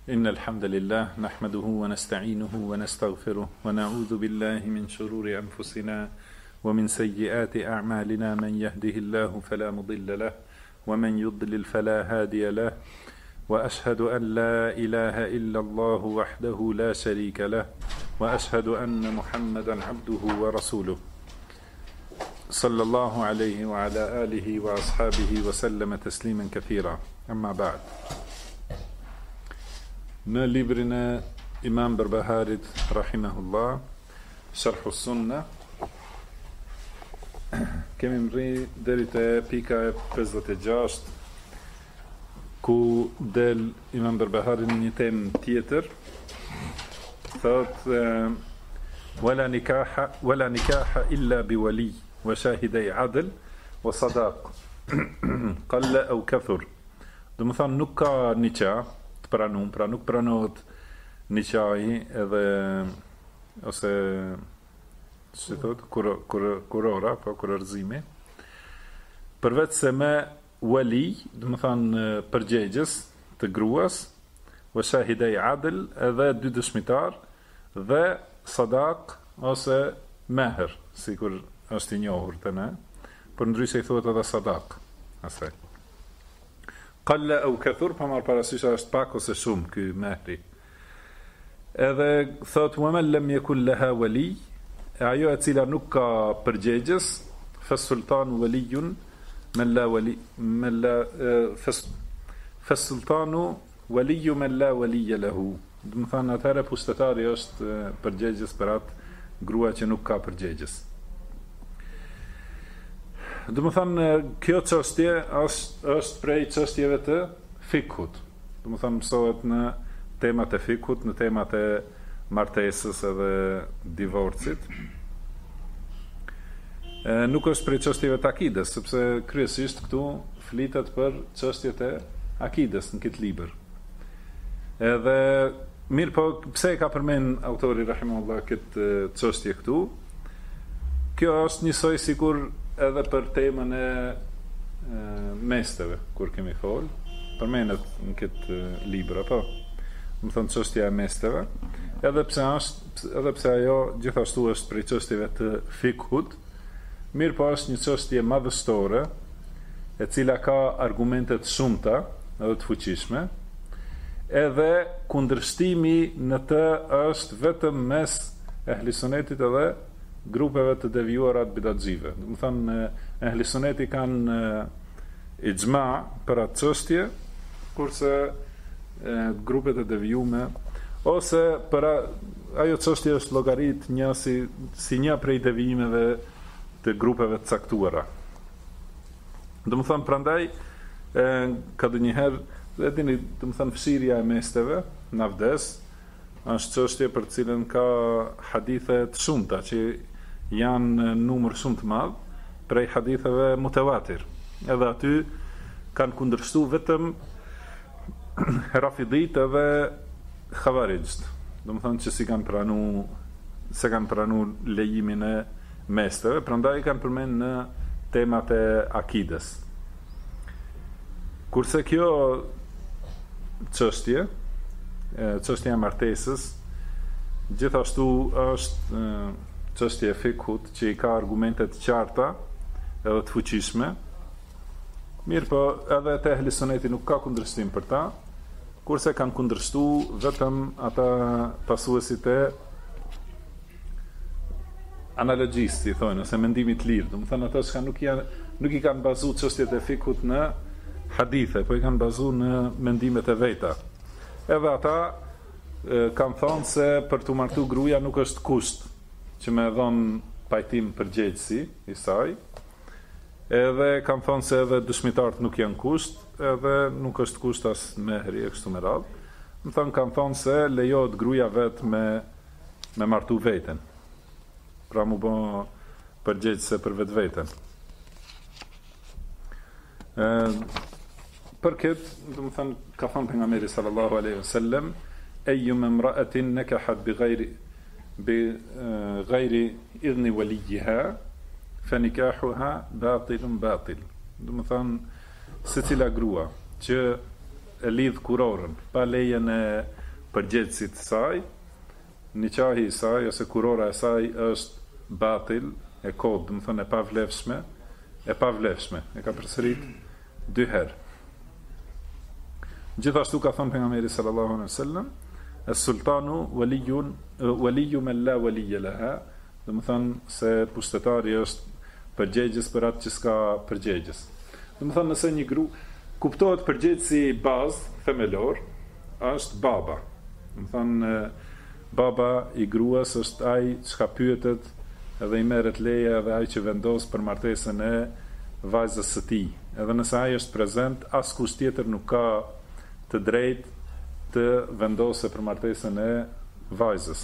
إن الحمد لله نحمده ونستعينه ونستغفره ونعوذ بالله من شرور أنفسنا ومن سيئات أعمالنا من يهده الله فلا مضل له ومن يضلل فلا هادي له وأشهد أن لا إله إلا الله وحده لا شريك له وأشهد أن محمدا عبده ورسوله صلى الله عليه وعلى آله وأصحابه وسلم تسليما كثيرا أما بعد. Në librin e Imam Berbaharit rahimahullah, Sharh Sunna, kemi mri deri te pika e 56, ku del Imam Berbahari në një temë tjetër, thot wala nikaha illa bi wali wa shahidai adl wa sadaq qalla aw kathur. Do të thonë nuk ka nikah pra nuk pranohet nikahi edhe ose si thot kurora, po kurorëzimi, përveç se me wali, do të thonë përgjegjës të gruas, wa shahidai adl, edhe dy dëshmitar, dhe sadaq ose meher, sikur është i njohur të ne, për ndryshe i thuhet edhe sadaq asaj. Qalla au kathur, pa marrë parasysh është pak ose shumë ky mehri. Edhe thot wa man lam yakul laha wali, ajo e cila nuk ka përgjegjës, fasultanu waliyun man la wali man la fasultanu waliyu man la waliya lahu. Do të thonë atëherë pushtetari është përgjegjës për atë grua që nuk ka përgjegjës. Do të thonë kjo çështje është prej çështjeve të fikut. Do të thonë mësohet në temat e fikut, në temat e martesës edhe divorcit. Nuk është prej çështjeve të akides, sepse kryesisht këtu flitet për çështjet e akides në këtë libër. Edhe mirë, po pse e ka përmend autori rahimahullah këtë çështje këtu? Kjo është njësoj sikur edhe për temën e mesteve, kur kemi fol, përmendet në këtë libër, apo? Më thënë çështja e mesteve, edhe pse ajo gjithashtu është prej çështjeve të fikhut, mirë po është një çështje madhështore, e cila ka argumente të shumta edhe të fuqishme, edhe kundërshtimi në të është vetëm mes ehlisonetit edhe grupeve të devijuara të bidatxive. Do të thonë ehlisoneti kanë ixhma për atë çështje, kurse grupet e devijuara ose për ajo çështje është llogarit një si një prej devijimeve të grupeve të caktuara. Do të thonë prandaj ka ndonjëherë e dini, do të thonë fshirja e mesteve në avdes është çështje për të cilën ka hadithe të shumta që janë numër shumë të madh prej haditheve mutawatir. Edhe aty kanë kundërshtuar vetëm Rafidit edhe Khawarijt. Do të thonë që se kanë pranuar lejimin e mesteve, prandaj kanë përmend në temat e akides. Kurse kjo çështja e martesës gjithashtu është çështje e fikhut që i ka argumente të qarta edhe të fuqishme. Mirë, po edhe te ehlisoneti nuk ka kundërshtim për ta, kurse kanë kundërshtuar vetëm ata pasuesit e analogjisë, si thonë, ose mendimit lirë. Do të thënë ata që nuk i kanë bazuar çështjet e fikhut në hadithe, po i kanë bazuar në mendimet e veta. Edhe ata kanë thonë se për të martu gruaja nuk është kusht që me dhonë pajtim përgjegjësi i saj, edhe kanë thonë se edhe dëshmitarët nuk janë kusht, edhe nuk është kusht as mehri e kështu me radhë. Më thonë kanë thonë se lejohet gruaja vetë me martu veten, pra mu bo përgjegjëse për vetë veten. Për këtë, do të thonë, ka thonë pejgamberi sallallahu alaihi wasallam, ayyuma imra'atin nakahat بغير إذن وليها فنكاحها باطل. Do të thonë, secila grua që e lidh kurorën pa lejen e përgjegjësit të saj, niqahi i saj ose kurora e saj është batil, e kod, do të thonë e pavlefshme, e ka përsërit 2 herë. Gjithashtu ka thënë pejgamberi sallallahu alaihi wasallam, "Es-sultanu waliyyu man la waliyya laha", do të thonë se pushtetari është përgjegjës për atë që s'ka përgjegjës. Do të thonë nëse një kuptohet përgjegjësi bazë themelor është baba. Do të thonë baba i gruas është ai që pyetet edhe i merret leja edhe ai që vendos për martesën e vajzës së tij. Edhe nëse ai është prezent, askush tjetër nuk ka të drejtë të vendosë për martesën e vajzës.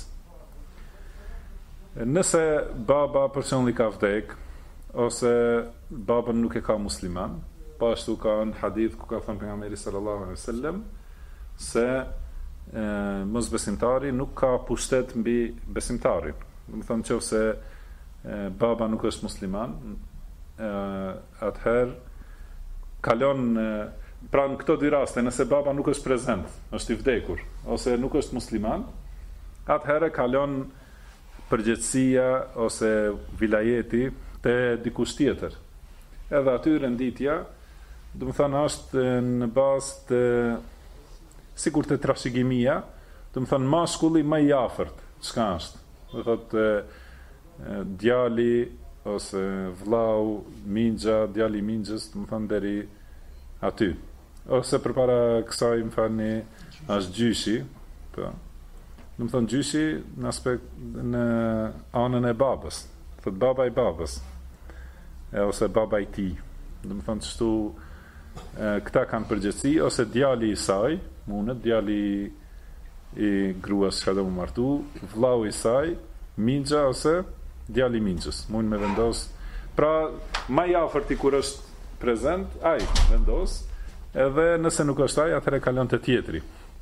Nëse baba për shembull ka vdek, ose babën nuk e ka musliman, po ashtu ka në hadith ku ka thënë pejgamberi sallallahu alaihi wasallam se mosbesimtari nuk ka pushtet mbi besimtarin. Do të thonë nëse baba nuk është musliman, atëherë kalon pra në këto 2 raste, nëse baba nuk është prezent, është i vdekur, ose nuk është musliman, atëherë kalon përgjegjësia ose vilajeti te dikush tjetër. Edhe aty renditja, do të thonë është në bazë të sikur të trashëgimia, do të thonë mashkulli më i afërt, çka është. Do thotë djali ose vllau, mingja, djali i mingjës, do të thonë deri aty. Ose përpara kësaj më falni është gjyshi, po. Do të thonë gjyshi në aspekt në anën e babës, thotë baba i babës, ose baba i tij. Do të thonë çështu këta kanë përgjegjësi, ose djali i saj, mundet djali i gruas që ka më martu, vllau i saj, mingja ose djali i mingjës, mund me vendos. Pra, më i afërti kur është prezent, ai vendos, edhe nëse nuk është ai, atëherë kalon te tjetri.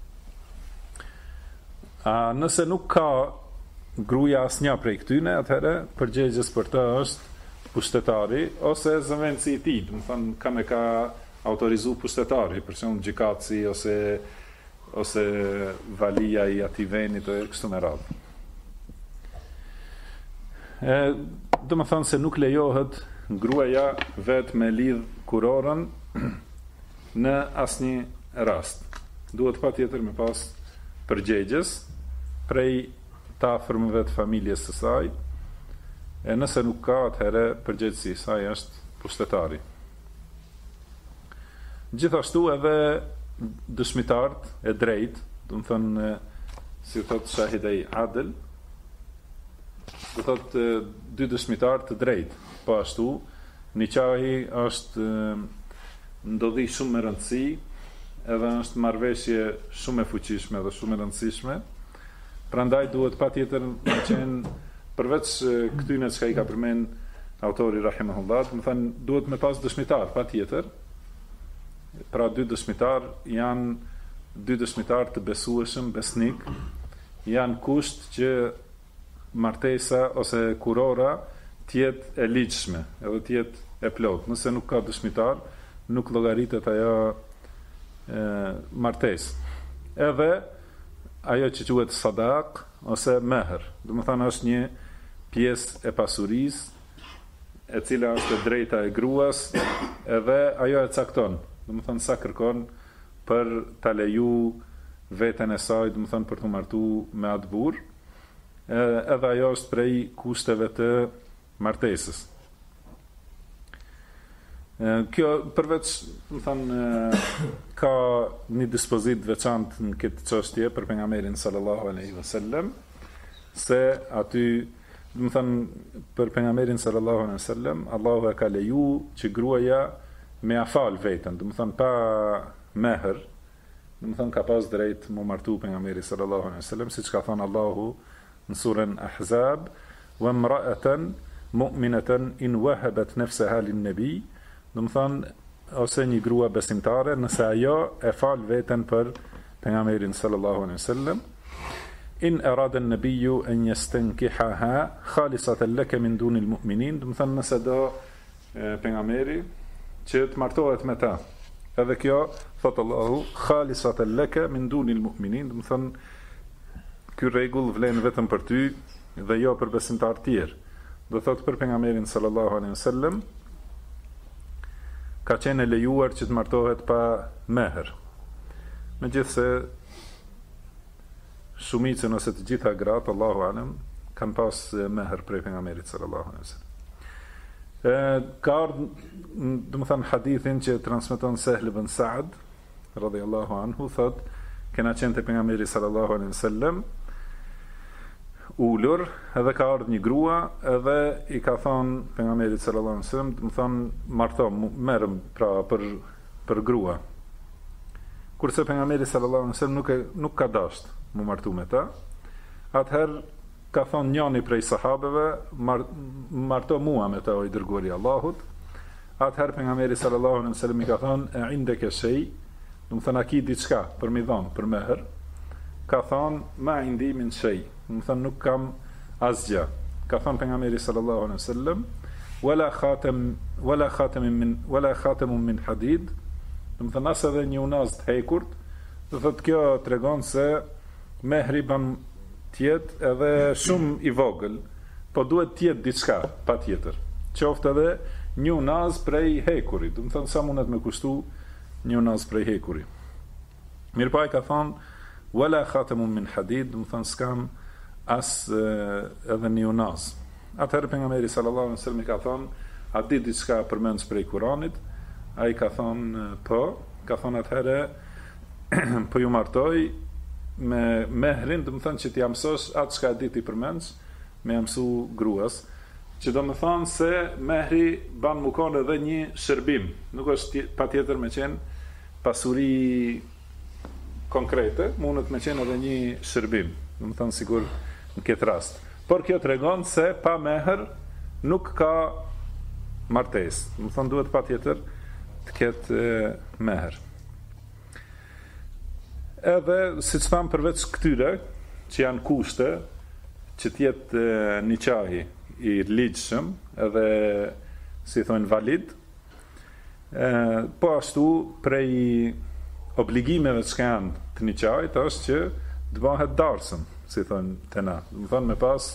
Nëse nuk ka gruaja asnjë prej këtyne, atëherë përgjegjës për të është pushtetari ose zëvendësi i tij, do të thonë ka autorizu pushtetari, për shembull gjykatësi ose valia i atij vendit e kështu me radhë. Do të thonë se nuk lejohet gruaja vetë me lidh kurorën në asnjë rast. Duhet patjetër me pas përgjegjës prej të afërmëve të familjes së saj, e nëse nuk ka, atëherë përgjegjësi i saj është pushtetari. Gjithashtu edhe dëshmitarët e drejt, do të thënë si thotë shahidai adil, do thotë 2 dëshmitarë të drejt. Po ashtu, niqahi është ndodhi shumë me rëndësi, edhe është marrëveshje shumë e fuqishme dhe shumë e rëndësishme. Prandaj duhet patjetër të qenë përveç këtyne që i ka përmend autori rahimahullah, do të thënë duhet me pas dëshmitar patjetër. Pra 2 dëshmitar janë 2 dëshmitar të besueshëm, besnik, janë kusht që martesa ose kurora tjetë e ligjshme, edhe tjetë e plot. Nëse nuk ka dëshmitar, nuk llogaritet ajo martesë. Edhe ajo që quhet sadak ose meher, do të thonë është një pjesë e pasurisë e cila është e drejta e gruas, edhe ajo e cakton, do të thonë sa kërkon për ta leju veten e saj, do të thonë për të martuar me atë burr, edhe ajo është prej kushteve të martesës. Kjo përveç, më thënë, ka një dispozit veçantë në këtë çështje për pejgamberin sallallahu alaihi wasallam, se aty, më thënë, për pejgamberin sallallahu alaihi wasallam, Allahu e ka leju që gruaja me afal veten, do të thënë pa meher, do të thënë ka pas drejt mu martu pejgamberi sallallahu alaihi wasallam, siç ka thënë Allahu në surën Ahzab, wa imra'atan mu'minatan in wahabat nafsaha lin-nabi, do të thonë ose një grua besimtare nëse ajo e fal veten për pejgamberin sallallahu alaihi wasallam, in arada an-nabiyyu an yastankihaha khalisatan laka min duni al-mu'minin, do të thonë nëse do pejgamberi që të martohet me ta, Edhe kjo, thot Allahu, khalisatan laka min dunil mu'minin, do të thonë ky rregull vlen vetëm për ty dhe jo për besimtar tjerë. Do thot për pejgamberin sallallahu alaihi wasallam ka qenë lejuar që të martohet pa meher. Megjithse shumicën ose të gjitha gratë, Allahu alem, kanë pas meher prej pejgamberit sallallahu alaihi wasallam. Ka ardhur, do të thënë hadithin që transmeton Sahl ibn Sa'd radhiyallahu anhu, thot kena qenë te pejgamberi sallallahu alaihi wasallam ulur, edhe ka ardhur një grua, edhe i ka thonë pejgamberit sallallahu alaihi wasallam, do të thonë marto, merrem pra për grua. Kurse pejgamberi sallallahu alaihi wasallam nuk ka dashur mu martu me ta. Atëherë ka thonë njëri prej sahabeve, marto mua me ta, o i dërguari i Allahut. Atëherë pejgamberi sallallahu alaihi wasallam i ka thonë, e indeke shay, do të thonë a ki diçka për mi dhon për meher. Ka thonë, ma indi min shay, do të thonë nuk kam asgjë. Ka thonë pejgamberi sallallahu alaihi wasallam, wala khatamun min hadid, do të thonë as edhe një unaz të hekurt. Do thotë kjo tregon se mehri ban tjetë edhe shumë i vogël, po duhet tjetë diçka pa tjetër. Qoftë edhe një unaz prej hekuri, do të thonë sa mundet me kushtu një unaz prej hekuri. Mirë pa i ka thonë, wala khatamun min hadid, do të thonë s'kam as edhe një unaz. Atëherë pejgamberi sallallahu alaihi wasallam i ka thonë, a di diçka përmendës prej Kuranit? Ai ka thonë po, ka thonë atëherë po ju martoj me mehrin, do të thonë që t'i mësosh atë çka di ti përmendsh, me mësu gruas, që do të thonë se mehri ban më kon edhe një shërbim, nuk është patjetër me qenë pasuri konkrete, mundet me qenë edhe një shërbim, do të thonë sigur në këtë rast. Por kjo tregon se pa meher nuk ka martesë, do të thonë duhet patjetër të ketë meher. Edhe, si që thamë përveç këtyre, që janë kushte, që tjetë një qahi i ligjshëm, edhe, si thonë, valid, po ashtu, prej obligimeve që janë të një qahit, është që të bëhet darsëm, si thonë të na. Më thonë me pas,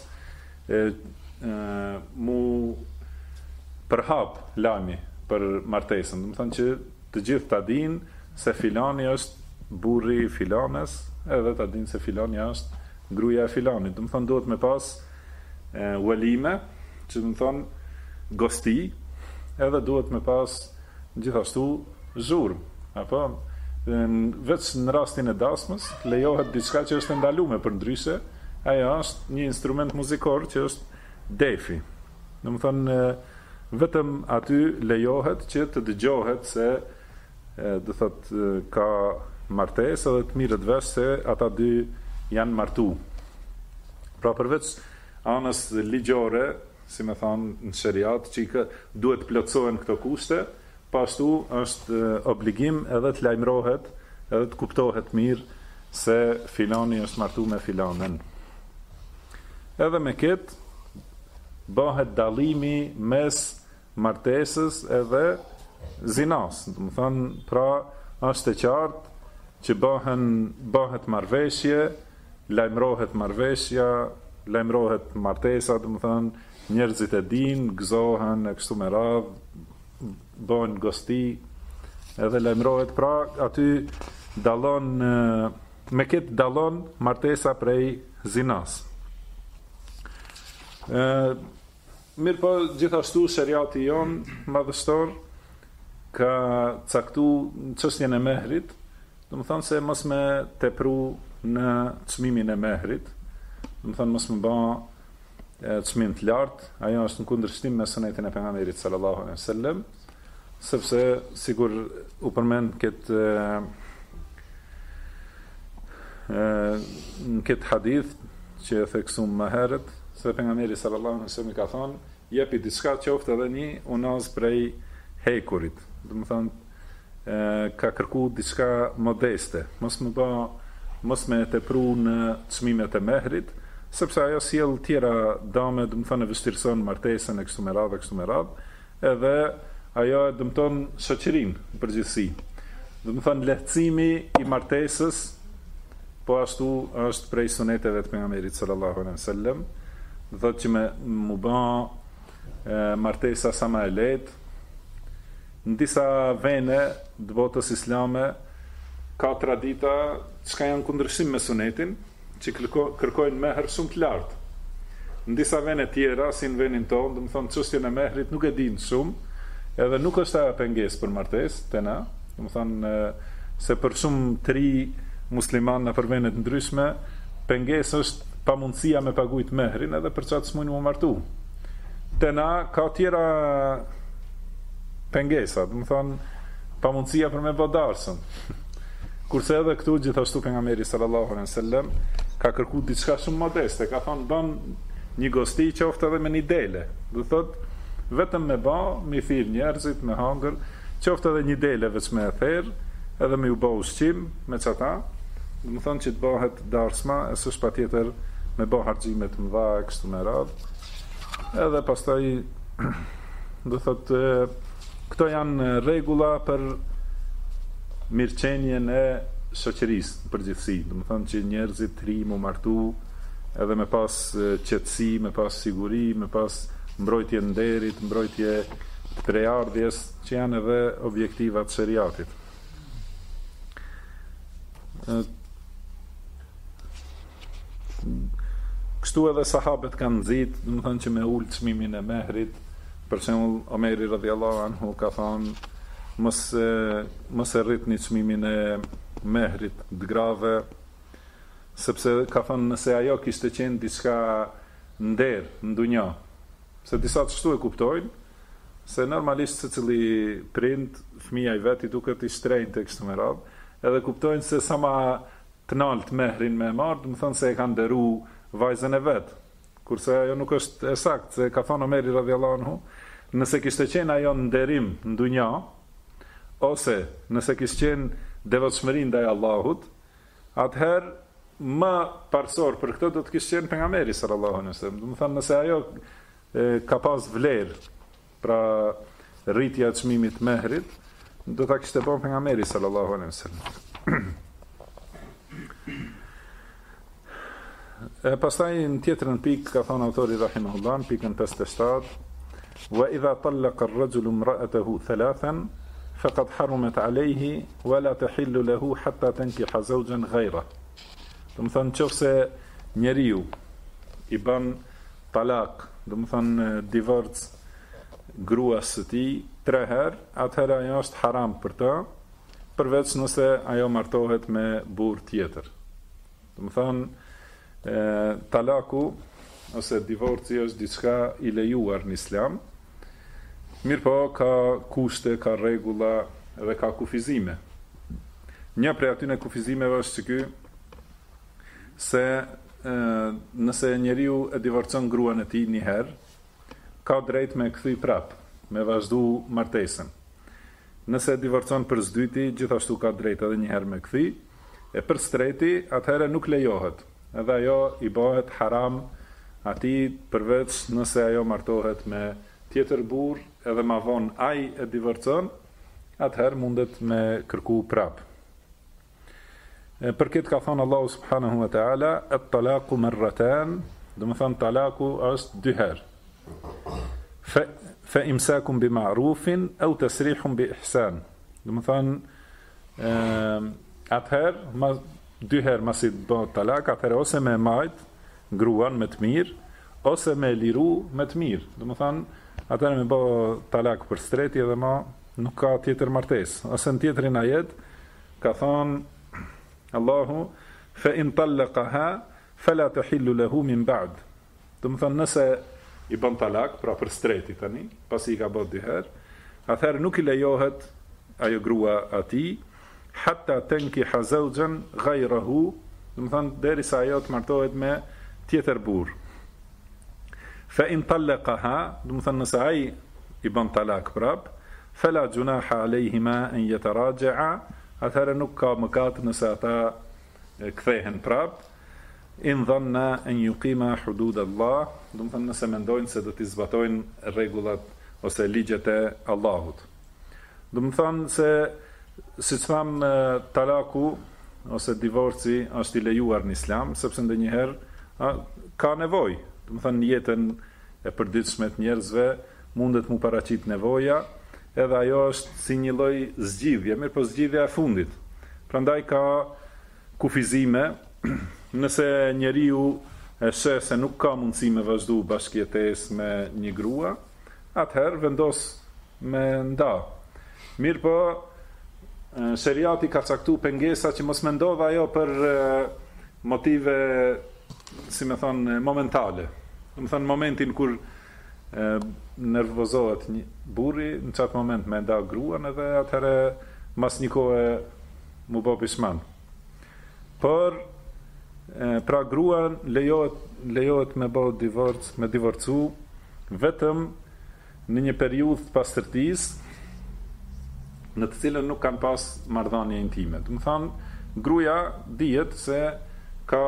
mu përhap lami për martesën. Më thonë që të gjithë ta dinë se filani është burri filanes, edhe ta dinë se filani është gruaja e filanit. Do të thonë duhet me pas walime, që do të thonë gosti, edhe duhet me pas gjithashtu zhurmë. Apo veç në rastin e dasmës lejohet diçka që është ndaluar, për ndryshe ajo është një instrument muzikor që është defi. Do të thonë vetëm aty lejohet që të dëgjohet se do thotë ka martesë, edhe të mirët vesh se ata dy janë martu. Pra përveç anës ligjore, si me thonë në shariat, që duhet plotësohen këto kushte, pashtu është obligim edhe të lajmërohet, edhe të kuptohet mirë se filani është martu me filanen. Edhe me këtë bëhet dallimi mes martesës edhe zinas. Do të thonë, pra është e qartë që bëhet marrëveshje, lajmërohet marrëveshja, lajmërohet martesa, do të thonë njerëzit e dinë, gëzohen e kështu me radhë, bëhen gosti, edhe lajmërohet, pra aty dallon, me këtë dallon martesa prej zinas. Mirë po, gjithashtu shariati jonë madhështor ka caktu çështjen e mehrit, do të thonë se mos me tepru në çmimin e mehrit, do të thonë mos me bë çmim të lartë, ajo është në kundërshtim me sunetin e pejgamberit sallallahu alaihi wasallam, sepse sigur u përmend këtë hadith që e theksum më herët, se pejgamberi sallallahu alaihi wasallam ka thonë, jepi diçka qoftë edhe një unaz prej hekurit, do të thonë ka kërku diçka modeste, mos me tepru në çmimet e mehrit, sepse ajo sjell tjera dame, do të thonë vështirëson martesën e kështu me radhë, edhe ajo e dëmton shoqërinë në përgjithësi. Do të thonë lehtësimi i martesës, po ashtu është prej suneteve të pejgamberit sallallahu alaihi wasallam, thotë që mu bë martesa sa më e lehtë. Në disa vene të botës islame ka tradita që janë kundërshtim me sunetin, që kërkojnë mehr shumë të lartë. Në disa vene tjera, si në venin tonë, do të thonë çështjen e mehrit nuk e dinë shumë, edhe nuk është ajo pengesë për martesë te na, do të thonë se për shumë të ri musliman në për vene të ndryshme, pengesë është pamundësia me paguajt mehrin edhe për çfarë s'mund të martu. Te na ka tjera pengesa, do të thonë pamundësia për me bë darsën. Kurse edhe këtu gjithashtu pejgamberi sallallahu alaihi wasallam ka kërkuar diçka shumë modeste, ka thonë bën një gosti qoftë edhe me një dele. Do thotë vetëm me mi thirr njerëzit me hangër, qoftë edhe një dele veç me therr, edhe me u bë ushqim me çata. Do të thonë që të bëhet darsma, e s'është patjetër me bë harxhime të mëdha kështu me radhë. Edhe pastaj do thotë këto janë rregulla për mirëqenjen e shoqërisë në përgjithësi. Do të thonë që njerëzit të ri mu martu edhe me pas qetësi, me pas siguri, me pas mbrojtje nderit, mbrojtje të prejardhjes, që janë edhe objektivat shariatit. Kështu edhe sahabët kanë nxit, do të thonë që me ul çmimin e mehrit, për shembull Omeri radhiyallahu anhu ka thonë mos e rritni çmimin e mehrit të grave, sepse ka thonë nëse ajo kishte qenë diçka nder në dunja, se disa çështu e kuptojnë, se normalisht secili prind fëmia i vet i duket i shtrenjtë kështu me radhë, edhe kuptojnë se sa ma të nalt mehrin me marrë, do të thonë se e kanë nderu vajzën e vet. Kurse ajo nuk është e saktë, se ka thonë Omeri radhiyallahu anhu, nëse kishte qenë ajo nderim në dunja, ose nëse kishte qenë devotshmëri ndaj Allahut, atëherë më parsor për këtë do të kishte qenë pejgamberi sallallahu alaihi wasallam. Do të thonë nëse ajo ka pas vlerë, pra rritja e çmimit mehrit, do ta kishte bën pejgamberi sallallahu alaihi wasallam. Pastaj në tjetrën pikë ka thonë autori rahimahullah, pikën 57, wa idha tallaqa ar-rajulu imra'atahu thalathan faqad harumat alayhi wa la tahillu lahu hatta tankiha zawjan ghayra. Do të thonë nëse njeriu i bën talak, do të thonë divorc gruas së tij 3 herë, atëherë ajo është haram për të, përveç nëse ajo martohet me burr tjetër. Do të thonë talaku ose divorci është diçka i lejuar në Islam. Mirë po, ka kushte, ka rregulla dhe ka kufizime. Një prej atyre kufizimeve është që ky se nëse njeriu e divorcon gruan e tij një herë, ka drejt me kthy prap, me vazhdu martesën. Nëse e divorcon për s'dyti, gjithashtu ka drejt edhe një herë me kthy, e për s'treti, atëherë nuk lejohet. Edhe ajo i bëhet haram atij përveç nëse ajo martohet me tjetër burr, edhe ma vonë ai e divorcon, atëherë mundet me kërku prap. Për këtë ka thonë Allahu subhanahu wa ta'ala, at-talaqu marratan, do të thonë talaku është 2 herë. Fa imsakun bi ma'rufin aw tasrihun bi ihsan. Do të thonë atëherë 2 herë masi të bëhet talak, atëherë ose me majt gruan me të mirë, ose me liru me të mirë. Do të thonë atëherë me bë talak për streti edhe ma nuk ka tjetër martesë. Ose në tjetrin ajet ka thonë Allahu fa in tallaqaha fala tahillu lahu min ba'd. Do të thonë nëse i bën talak, pra për streti tani, pasi i ka bërë 2 herë, atëherë nuk i lejohet ajo grua atij hatta tankiha zawjan ghayrahu, do të thonë derisa ajo të martohet me tjetër burr. Fa in tallaqaha, do të thonë nëse ai i bën talak prap, fala junaha alayhima an yataraja'a, atëherë nuk ka mëkat nëse ata kthehen prap, in dhanna an yuqima hudud Allah, do të thonë nëse mendojnë se do të zbatojnë rregullat ose ligjet e Allahut. Do të thonë se si që thamë, talaku ose divorci është i lejuar në islam, sepse ndonjëherë ka nevojë. Do të thënë, jetën e përditshme të njerëzve mundet mu paraqit nevoja, edhe ajo është si një lloj zgjidhje, mirë po zgjidhja e fundit. Prandaj ka kufizime, nëse njeriu e sheh se nuk ka mundësi me vazhdu bashkëjetesë me një grua, atëherë vendos me nda. Mirë po, sheriati ka caktu pengesa që mos me ndodh ajo për motive, si me thonë, momentale. Do të thonë, momentin kur nervozohet një burri, në qatë moment me nda gruan edhe atëherë mas një kohë mu bo pishman. Por, pra gruan lejohet me bo divorc, me divorcu, vetëm në një periudhë të pastërtisë, në të cilën nuk kanë pas marrëdhënie intime. Do të thonë, gruaja dihet se ka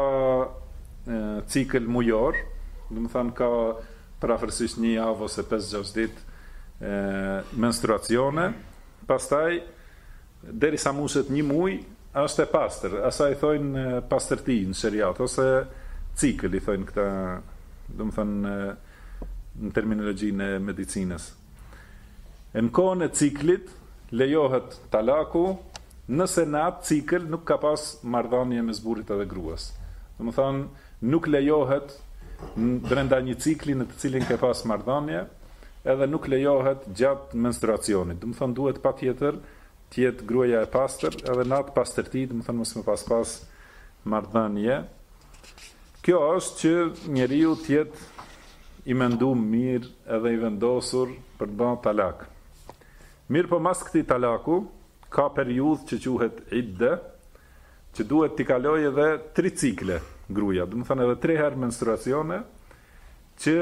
cikël mujor, do të thonë ka parafërsisht një javë ose 5-6 ditë menstruacione, pastaj derisa mushet një muaj është e pastër, asaj thojnë pastërti në sheriat ose cikël i thojnë këta, do të thonë në terminologjinë e medicinës. Në kohën e ciklit lejohet talaku nëse në atë cikël nuk ka pas marrëdhënie mes burrit edhe gruas. Do të thonë, nuk lejohet brenda një cikli në të cilin ke pas marrëdhënie, edhe nuk lejohet gjatë menstruacionit. Do të thonë, duhet patjetër të jetë gruaja e pastër, edhe në atë pastërti, do të thonë mos më pas marrëdhënie. Kjo është që njeriu të jetë i menduar mirë edhe i vendosur për të bërë talak. Mirë po mas këtij talaku, ka periudhë që quhet idde, që duhet t'i kaloj edhe 3 cikle gruaja, do të thonë edhe 3 herë menstruacione, që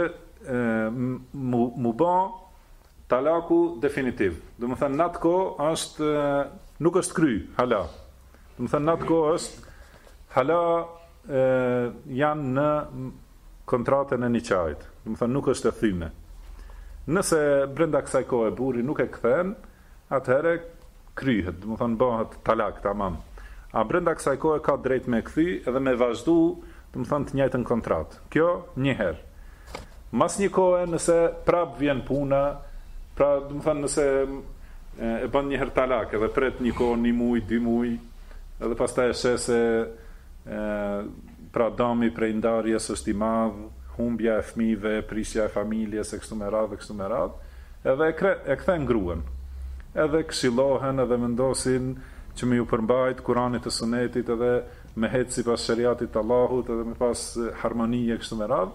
mu bë talaku definitiv. Do të thënë, në atë kohë është, nuk është kry, hala. Do të thënë, në atë kohë është, hala janë në kontratën e niqajit. Do të thënë, nuk është e thyme. Nëse brenda kësaj kohe burri nuk e kthen, atëherë kryhet, do të thonë bëhet talak tamam. A brenda kësaj kohe ka drejt me kthy edhe me vazhdu, do të thonë të njëjtën kontratë. Kjo një herë. Mas një kohe nëse prap vjen puna, pra do të thonë nëse e bën një herë talak edhe pret një kohë, 1 muaj, 2 muaj, edhe pastaj e sheh se pra dami prej ndarjes është i madh, humbja e fëmijëve, prisja e familjes, e kështu me radhë, edhe e kthen gruan. Edhe këshillohen edhe vendosin që me ju përmbajt Kuranit e Sunetit edhe me hetë sipas shariatit të Allahut edhe me pas harmonie kështu me radhë.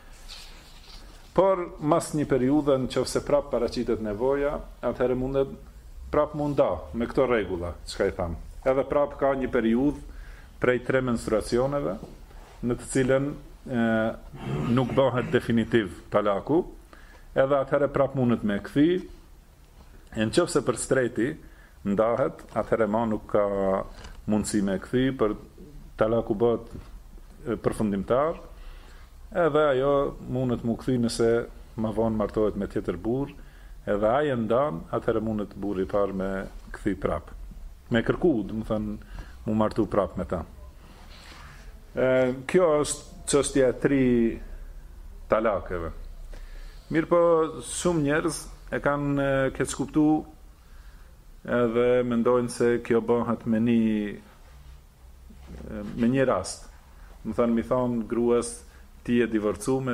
Por mas një periudhe nëse prap paraqitet nevoja, atëherë mundet prap munda me këto rregulla, çka i tham. Edhe prap ka një periudhë prej 3 menstruacioneve, në të cilën nuk bëhet definitiv talaku, edhe atëherë prap mundet me kthy. Nëse për streti ndahet, atëherë ma nuk ka mundësi me kthy, për talaku bëhet përfundimtar, edhe ajo mundet mu kthy nëse më vonë martohet me tjetër burr, edhe ai e ndan, atëherë mundet burri i parë me kthy prap. Me kërku, do të thënë, mu martu prap me ta. Kjo është çështja e 3 talakeve. Mirë po, shumë njerëz e kanë keqkuptu edhe mendojnë se kjo bëhet me një rast. Më thënë, mi thonë gruas, ti e divorcume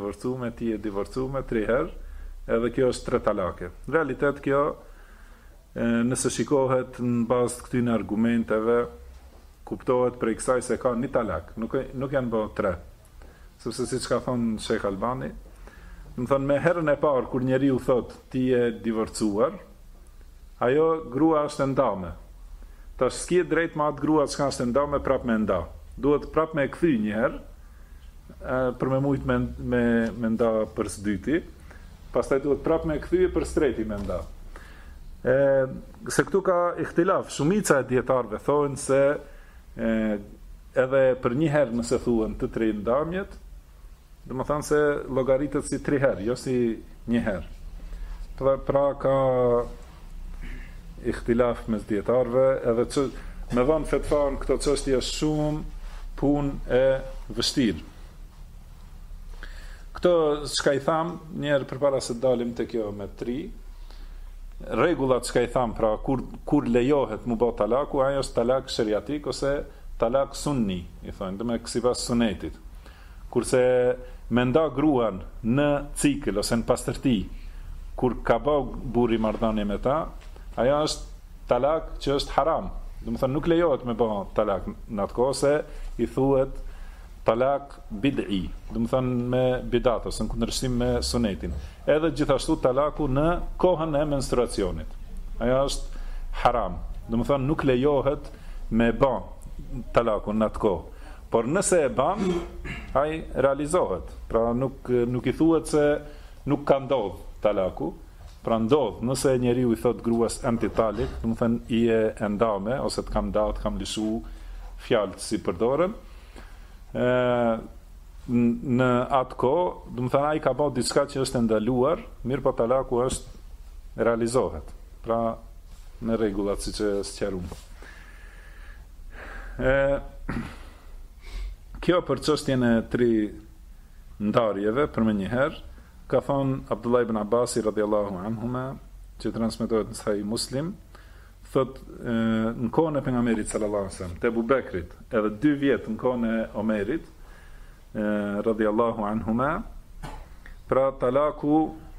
3 herë, edhe kjo është 3 talake. Në realitet kjo, nëse shikohet në bazë të këtyne argumenteve, kuptohet prej kësaj se ka 1 talak, nuk janë bërë 3. Sepse si që ka thonë Shekh Albani, më thonë, me herën e parë, kur njeriu thot ti e divorcuar, ajo grua është ndame. Tash s'ki drejt ma atë grua që ka është ndame, prap me nda. Duhet prap me kthy një herë, për me mujt me nda për së dyti, pastaj duhet prap me kthy për streti me nda. Se këtu ka ihtilaf, shumica e dietarëve thonë se edhe për një herë nëse thuhen të 3 ndamjet, do më thanë se llogaritet si 3 herë, jo si 1 herë. Pra ka ikhtilaf mes dietarëve, edhe me dhënë fetva në këto çështje shumë punë e vështirë. Këto çka i tham, njerë përpara se dalim te kjo me 3, rregullat çka i tham, pra kur lejohet mu bë talaku, ajo është talak sheriatik ose talak sunni, i thonë, dhe me sipas sunetit. Kurse me nda gruan në cikël ose në pastërti, kur ka bë burri marrëdhënie me ta, ajo është talak që është haram. Do të thonë nuk lejohet me bë talak në atë kohë, se i thuhet talak bid'i, do të thonë me bidat ose në kundërshtim me sunetin. Edhe gjithashtu talaku në kohën e menstruacionit. Ajo është haram. Do të thonë nuk lejohet me bë talakun në atë kohë. Por nëse e ban, ai realizohet. Pra nuk i thuhet se nuk ka ndodh talaku. Pra ndodh, nëse njeriu i thot gruas antitalik, do të thënë i e ndame ose të kam ndat, kam lëshu, fjalë si përdoren. Në atë kohë, do të thënë ai ka bërë diçka që është ndaluar, mirë po talaku është realizohet. Pra me rregullat siç e sqaruam. Kjo për çështjen e 3 ndarjeve, për më njëherë, ka thonë Abdullah ibn Abbasi radhiyallahu anhuma, që transmetohet në Sahih Muslim, thot në kohën e pejgamberit sallallahu alaihi wasallam, te Abu Bekrit, edhe 2 vjet në kohën e Omerit radhiyallahu anhuma, pra talaku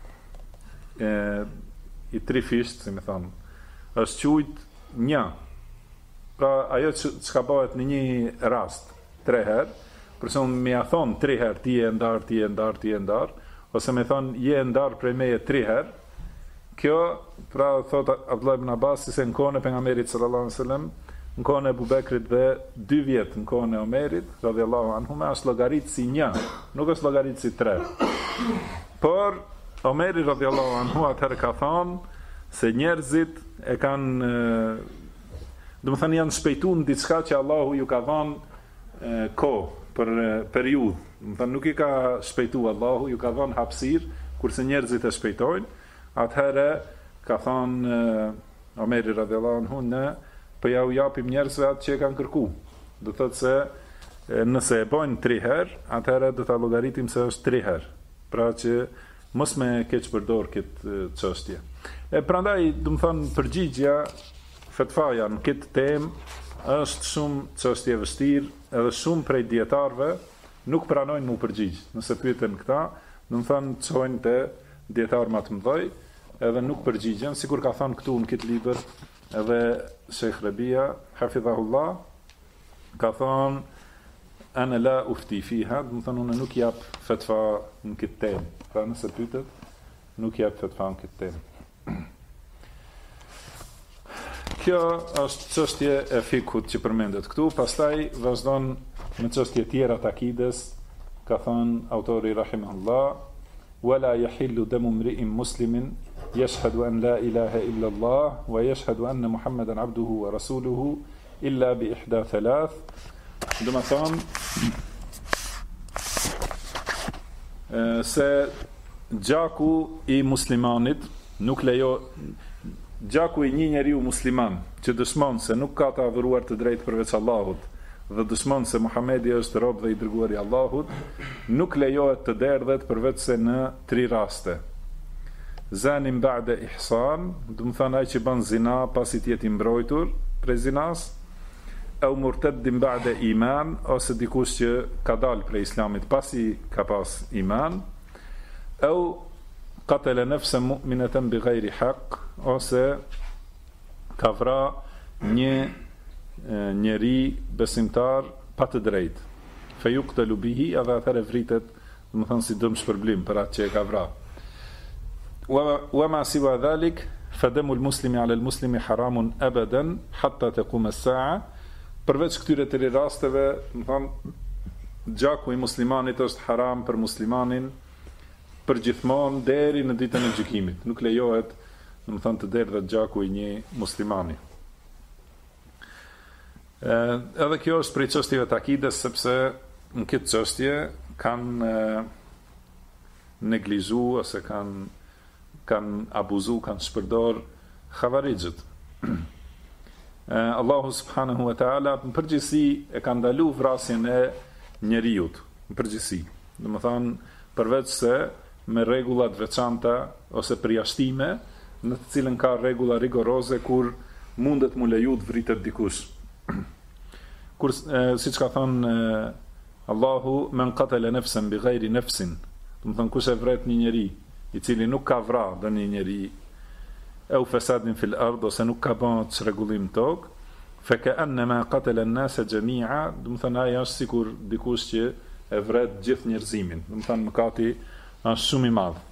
i 3 fisht, si më thon, është quajt një. Pra ajo çka bëhet në një rast 3 herë, përse unë me ja thonë 3 herë, ti e ndar, ose me thonë je ndar prej meje 3 herë, kjo, pra thot Abdullah ibn Abbas, se në kohën e pejgamberit sallallahu alaihi wasallam, në kohën e Abu Bekrit dhe 2 vjet në kohën e Omerit, radhiyallahu anhuma, është llogarit si 1, nuk është llogarit si 3. Por Omeri radhiyallahu anhu atëherë ka thonë se njerëzit e kanë, do të thënë janë shpejtuar në diçka që Allahu ju ka dhënë kohë për periudhë. Do të thënë nuk i ka shpejtuar Allahu, ju ka dhënë hapësirë, kurse njerëzit e shpejtojnë. Atëherë ka thënë Omeri radhiyallahu anhu, ne po ja u japim njerëzve atë që e kanë kërkuar. Do thotë se nëse e bojnë 3 herë, atëherë do ta llogaritim se është 3 herë. Pra që mos me keq përdor këtë çështje. Prandaj, do të thënë përgjigjja fetfaja në këtë temë është shumë çështje e vështirë, edhe shumë prej dietarëve nuk pranojnë mu përgjigj. Nëse pyeten këta, do të thënë çojnë te dietar më të mëdhej, edhe nuk përgjigjen, sikur ka thënë këtu në këtë libër edhe Sheikh Rabia hafidhahullah, ka thënë ana la ufti fiha, do të thënë unë nuk jap fetva në këtë temë. Pra nëse pyetet, nuk jap fetva në këtë temë. Kjo është çështje e fikut që përmendet këtu, pastaj vazhdon me çështje tjera të akides, ka thënë autori rahimahullah, wala yahillu damu imri'in muslimin yashhadu an la ilaha illa Allah wa yashhadu anna Muhammadan abduhu wa rasuluhu illa bi ihda thalath. Do të thonë se gjaku i muslimanit nuk lejo. Gjaku i një njeriu musliman që dëshmon se nuk ka të adhuruar të drejtë përveç Allahut dhe dëshmon se Muhamedi është rob dhe i dërguar i Allahut, nuk lejohet të derdhet përveç se në 3 raste. Zanin ba'de ihsan, do të thonë ai që bën zina pasi të jetë i mbrojtur prej zinas, au murtadin ba'de iman, ose dikush që ka dalë prej islamit pasi ka pas iman, au qatala nafsan mu'minatan bighayri haqq, ose ka vra një njeri besimtar pa të drejtë. Fe yuqtalu bihi, edhe atëherë vritet, do të thonë si dëm shpërblim për atë që e ka vra. Wa ma siwa dhalik, fa damu al-muslimi 'ala al-muslimi haramun abadan hatta taqum as-sa'a. Përveç këtyre 3 rasteve, do të thonë gjaku i muslimanit është haram për muslimanin për gjithmonë deri në ditën e gjykimit. Nuk lejohet, do të thonë, të derdhet gjaku i një muslimani. Edhe kjo është prej çështjeve të akides, sepse në këtë çështje kanë neglizhu ose kanë abuzu, kanë shpërdor xhavarixhët. Allahu subhanahu wa ta'ala në përgjithësi e ka ndalu vrasjen e njeriut, në përgjithësi. Dhe më thanë, përveç se me rregullat veçanta ose përjashtime, në të cilën ka rregulla rigoroze kur mundet mu leju të vritet dikush. Kur siç ka thënë Allahu, men qatala nafsan bighayri nafsin, do të thonë kush e vret një njeri i cili nuk ka vrarë dhe një njeri e u fesadin fil ard ose nuk ka bën çrregullim tok, fa ka'annama qatala an-nasa jami'a, do të thonë ai është sikur dikush që e vret gjithë njerëzimin. Do të thonë mëkati është shumë i madh.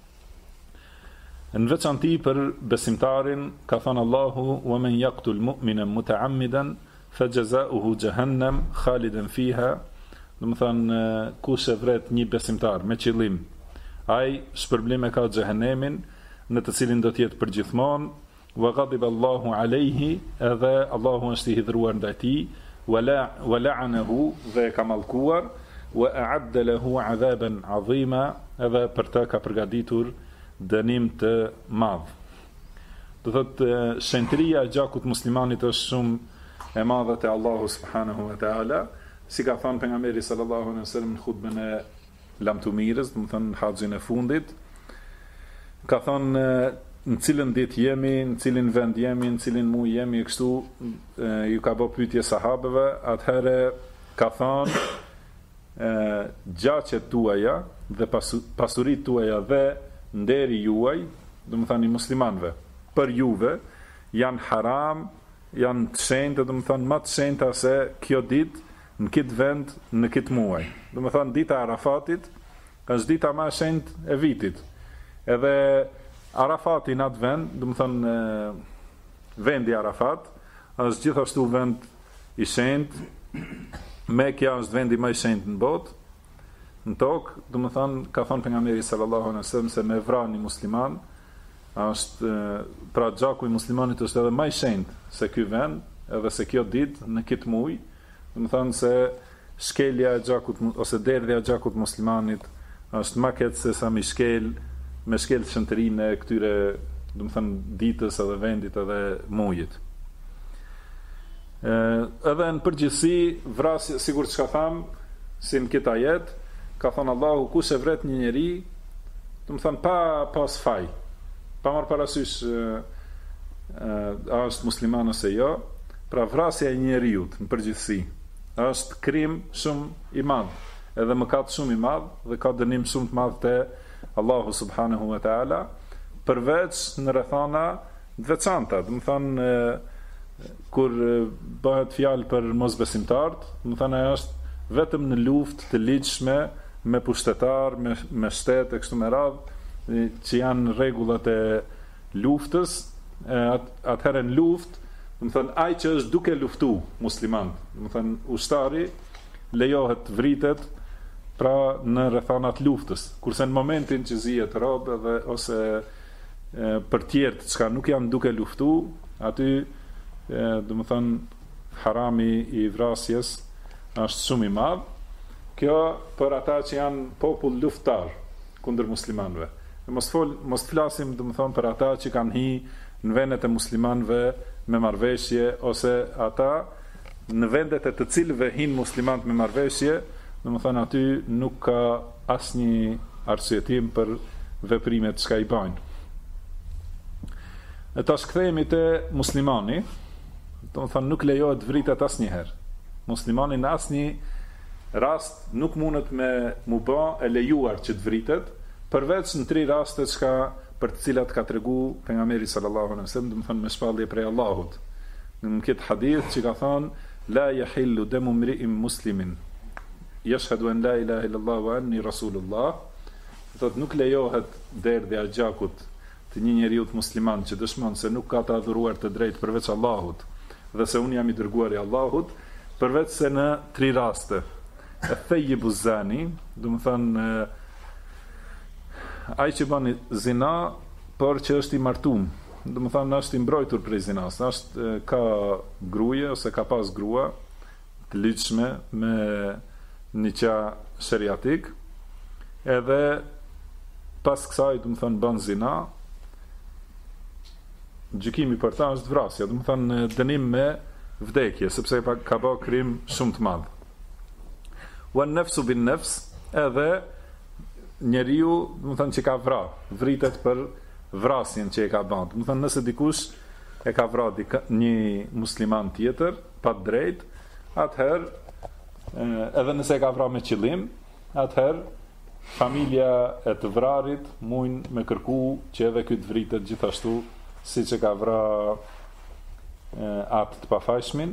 Në veçanti për besimtarin ka thënë Allahu, wa man yaqtul mu'mina muta'ammidan fa jazaohu jahannam khalidan fiha. Do të thonë kush e vret një besimtar me qëllim, ai shpërblim e ka xhehenemin, në të cilin do të jetë përgjithmonë, wa ghadiba Allahu alayhi, edhe Allahu është i hidhur ndaj tij, wa la'anahu, dhe ka mallkuar, wa a'adda lahu 'adhaban 'azima, edhe për të ka përgatitur dënim të madh. Do thotë shenjtëria e gjakut muslimanit është shumë e madhe te Allahu subhanahu wa ta'ala, si ka thënë pejgamberi sallallahu alaihi wasallam në hutbën e lamtumirës, do të thënë haxhin e fundit, ka thënë në cilën ditë jemi, në cilin vend jemi, në cilin muaj jemi, kështu ju ka bë pyetje sahabeve, atëherë ka thënë gjaqet tuaja dhe pasurit tuaja dhe nderi juaj, do të thënë i muslimanëve, për juve janë haram, janë të shenjtë, do të thënë më të shenjta se kjo ditë në këtë vend, në këtë muaj. Do të thënë dita e Arafatit është dita më e shenjtë e vitit. Edhe Arafati në atë vend, do të thënë vendi Arafat është gjithashtu vend i shenjtë. Mekja është vendi më i shenjtë në botë, në tokë, do të thënë ka thënë pejgamberi sallallahu alaihi wasallam se me vrani musliman është pra gjaku i muslimanit është edhe më i shenjtë se ky vend, edhe se kjo ditë në këtë muaj. Do të thënë se shkelja e gjakut ose derdhja e gjakut muslimanit është më keq se sa me shkel shëntërinë e këtyre, do të thënë ditës edhe vendit edhe muajit. Edhe në përgjithësi vrasja, sigur çka tham, si në këtë ajet, ka thënë Allahu, kush e vret një njeri, do të thënë pa pas faj, pa marrë parasysh a është musliman ose jo, pra vrasja e njeriut në përgjithësi është krim shumë i madh, edhe mëkat shumë i madh dhe ka dënim shumë të madh te Allahu subhanahu wa ta'ala, përveç në rrethana të veçanta, do të thënë kur bëhet fjalë për mosbesimtarët, do të thënë ajo është vetëm në luftë të ligjshme me pushtetar, me shtet e kështu me radhë, që janë rregullat e luftës, atëherë në luftë, do të thënë ai që është duke luftu musliman, do të thënë ushtari lejohet vritet pra në rrethanat luftës, kurse në momentin që zihet robë dhe ose për tjerë çka nuk janë duke luftu, aty do të thënë harami i vrasjes është shumë i madh. Kjo për ata që janë popull luftar kundër muslimanëve. Mos flasim, do të thënë, për ata që kanë hi në vendet e muslimanëve me marrëveshje, ose ata në vendet e të cilëve hin muslimanët me marrëveshje, do të thënë aty nuk ka asnjë arsyetim për veprimet që i bajnë. E tash kthehemi te muslimani, do të thënë nuk lejohet vritet asnjëherë. Muslimani në asnjë rast nuk mundet me mu bë e lejuar që të vritet, përveç në 3 raste që për të cilat ka tregu pejgamberi sallallahu alaihi wasallam, do të thënë me shpallje prej Allahut. Në këtë hadith që ka thënë la yahillu damu mri'in muslimin yashhadu an la ilaha illallah wa anni rasulullah, do të nuk lejohet derdhja e gjakut të një njeriu musliman që dëshmon se nuk ka të adhuruar të drejtë përveç Allahut dhe se unë jam i dërguar i Allahut, përveç se në 3 raste. E thejjibu zani, do të thënë ai që bën zina, por që është i martuar, do të thënë është i mbrojtur prej zinas, është ka gruaje ose ka pas grua të ligjshme me nikah sheriatik, edhe pas kësaj do të thënë bën zina, gjykimi për ta është vrasja, do të thonë dënim me vdekje, sepse ka bërë krim shumë të madh. Wa nafsu bin nafs, edhe njeriu, do të thonë që ka vrarë, vritet për vrasjen që e ka bërë. Do të thonë nëse dikush e ka vrarë një musliman tjetër pa drejt, atëherë edhe nëse e ka vrarë me qëllim, atëherë familja e të vrarit mund me kërku që edhe ky të vritet gjithashtu siç e ka vrarë atë të pafajshmin,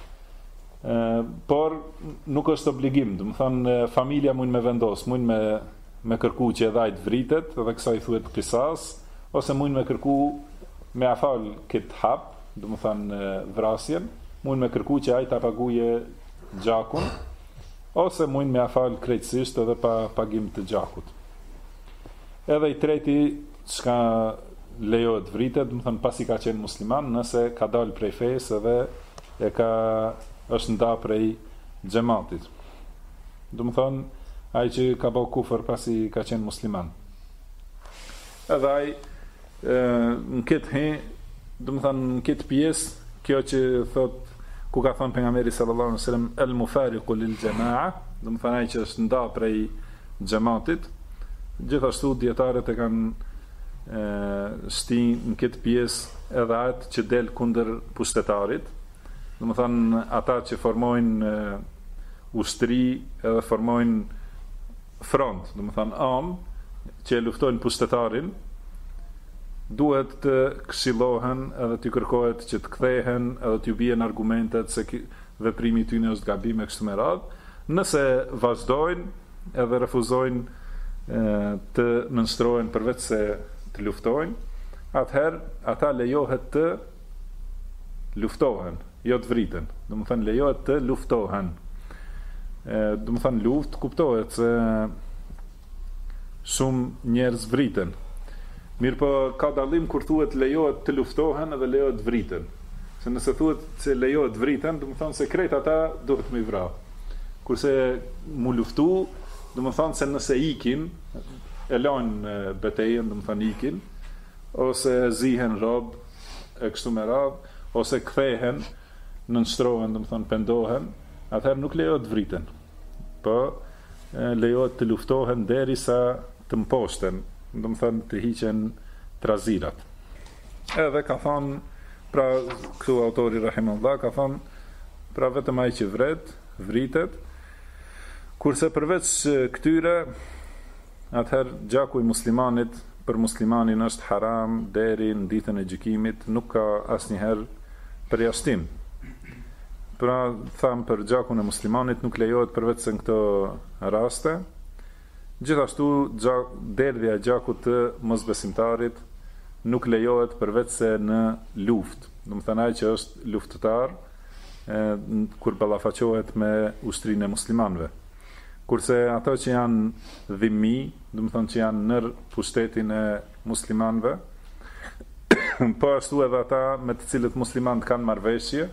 por nuk është obligim, do të thonë familja mund me vendos, mund me kërku që edhe ai të vritet, edhe kësaj thuhet qisas, ose mund me kërku me afal këtë hap, do të thonë vrasjen, mund me kërku që ai ta paguje gjakun, ose mund me afal krejtësisht edhe pa pagim të gjakut. Edhe i treti çka lejohet vritet, do të thonë pasi ka qenë musliman, nëse ka dalë prej fesë edhe është nda prej xhamatit. Do të thonë ai që ka bërë kufër pasi ka qenë musliman. Edhe ai në këtë do të thonë në këtë pjesë, kjo që thot ku ka thënë pejgamberi sallallahu alaihi wasallam el mufariqu lil jamaa, do të thonë ai që është nda prej xhamatit, gjithashtu dietarët e kanë shtin në këtë pjesë edhe atë që del kundër pushtetarit, do të thonë ata që formojnë ushtri edhe formojnë front, do të thonë që luftojnë pushtetarin, duhet të këshillohen edhe të kërkohet që të kthehen edhe të bien argumentet se veprimi i tyre është gabim e kështu me radhë. Nëse vazhdojnë edhe refuzojnë të nënshtrohen përveç se të luftojnë, atëherë ata lejohet të luftohen, jo të vriten. Do të thënë lejohet të luftohen. Do të thënë luftë kuptohet se shumë njerëz vriten. Mirë po ka dallim kur thuhet lejohet të luftohen edhe lejohet të vriten. Se nëse thuhet se lejohet të vriten, do të thonë se krejt ata duhet me vrarë. Kurse mu luftu, do të thonë se nëse ikin, e lajnë betejën, do të thonë ikin, ose zihen rob e kështu me radhë, ose kthehen, nënshtrohen, do të thonë pendohen, atëherë nuk lejohet të vriten. Po lejohet të luftohen derisa të mposhten, do të thonë të hiqen trazirat. Edhe ka thonë, pra këtu autori rahimahullah ka thonë, pra vetëm ai që vritet, kurse përveç këtyre, atëherë gjaku i muslimanit për muslimanin është haram deri në ditën e gjykimit, nuk ka asnjëherë përjashtim. Pra tham për gjakun e muslimanit nuk lejohet përveç se në këto raste. Gjithashtu derdhja e gjakut të mosbesimtarit nuk lejohet përveç se në luftë. Do të thënë ai që është luftëtar kur ballafaqohet me ushtrinë e muslimanëve. Kurse ato që janë dhimmi, do të thonë që janë nër pushtetin e muslimanëve, po ashtu edhe ata me të cilët muslimanët kanë marrëveshje,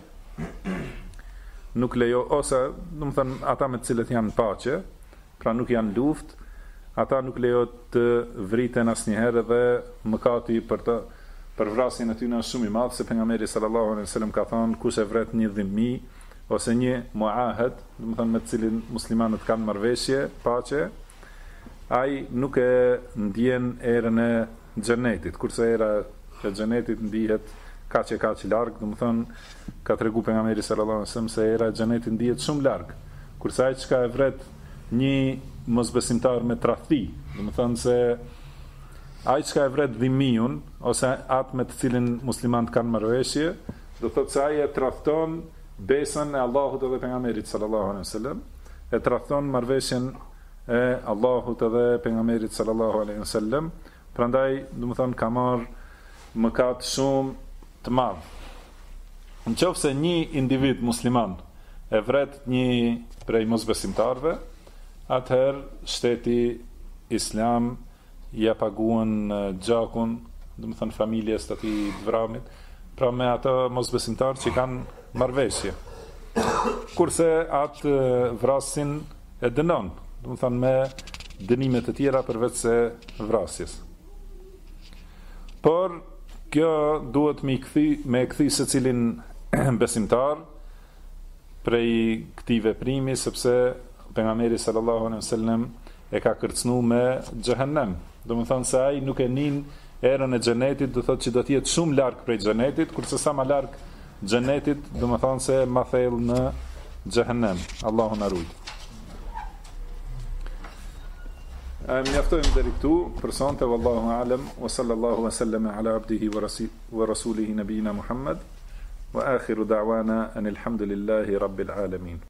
nuk lejo, ose do të thonë ata me të cilët janë paqe, pra nuk janë luftë, ata nuk lejohet të vriten asnjëherë dhe mëkati për vrasjen e tyre është shumë i madh, se pejgamberi sallallahu alaihi wasallam ka thënë kush e vret një dhimmi ose një muahed, do të thonë me të cilin muslimanët kanë marrëveshje, paqe, ai nuk e ndjen erën e xhenetit, kurse era e xhenetit ndihet kaq larg, do të thonë ka treguar pejgamberi sallallahu alaihi wasallam se era e xhenetit ndihet shumë larg, kurse ai çka e vret një mosbesimtar me tradhti, do të thonë se ai çka e vret dhimmiun ose atë me të cilin muslimanët kanë marrëveshje, do thotë se ai e tradhton besën e Allahut edhe pejgamberit sallallahu alaihi wasallam, e tradhton marrëveshjen e Allahut edhe pejgamberit sallallahu alaihi wasallam, prandaj do të thonë ka marr mëkat shumë të madh. Nëse një individ musliman e vret një prej mosbesimtarëve, atëherë shteti islam ja paguan gjakun, do të thonë familjes të atij vramit, pra me ato mosbesimtarë që kanë marrëveshje. Kurse atë vrasin e dënon, do të thonë me dënime të tjera përveç se vrasjes. Por kjo duhet me kthy secilin besimtar prej këtij veprimi, sepse pejgamberi sallallahu alaihi wasallam e ka kërcënuar me xhehenem. Domethënë se ai nuk e nin erën e xhenetit, do thotë që do të jetë shumë larg prej xhenetit, kurse sa më larg xhenetit, domethënë se më thellë në xhehenem. Allahu na ruaj. Mjaftojmë deri këtu për sonte, wallahu alem, wa sallallahu wa sallama ala abdihi wa rasulihi nabina Muhammad, wa akhiru da'wana anil hamdulillahi rabbil alamin.